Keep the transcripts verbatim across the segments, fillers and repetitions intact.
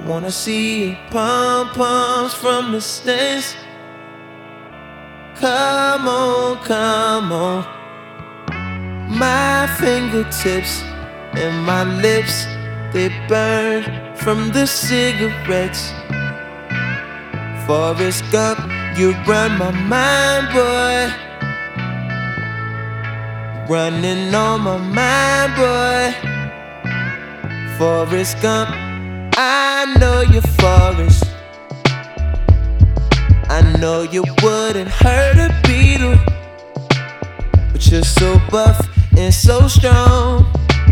Wanna see pom-poms from the stands. Come on, come on. My fingertips and my lips, they burn from the cigarettes. Forrest Gump, you run my mind, boy. Running on my mind, boy. Forrest Gump, I know you're Forrest. I know you wouldn't hurt a beetle, but you're so buff and so strong.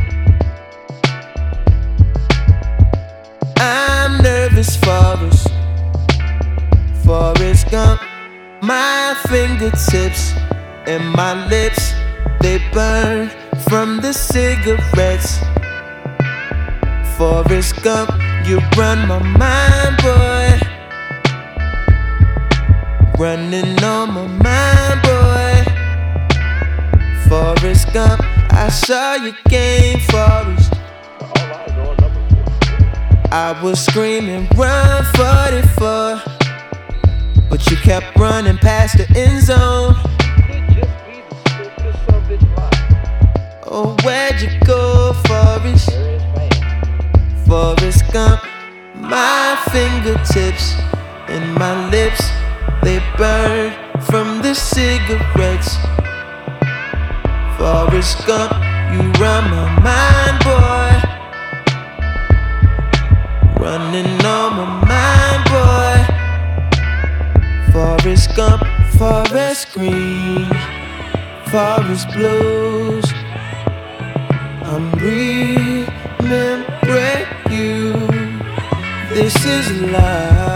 I'm nervous, Forrest. Forrest Gump, my fingertips and my lips, they burn from the cigarettes. Forrest Gump, you run my mind, boy. Running on my mind, boy. Forrest Gump, I saw your game, Forrest. I was screaming, run forty-four, but you kept running past the end zone. Oh, where'd you go, Forrest? Forrest Gump, my fingertips and my lips, they burn from the cigarettes. Forrest Gump, you run my mind, boy. Running on my mind, boy. Forrest Gump, forest green, forest blues. I'm remembering you. This is life.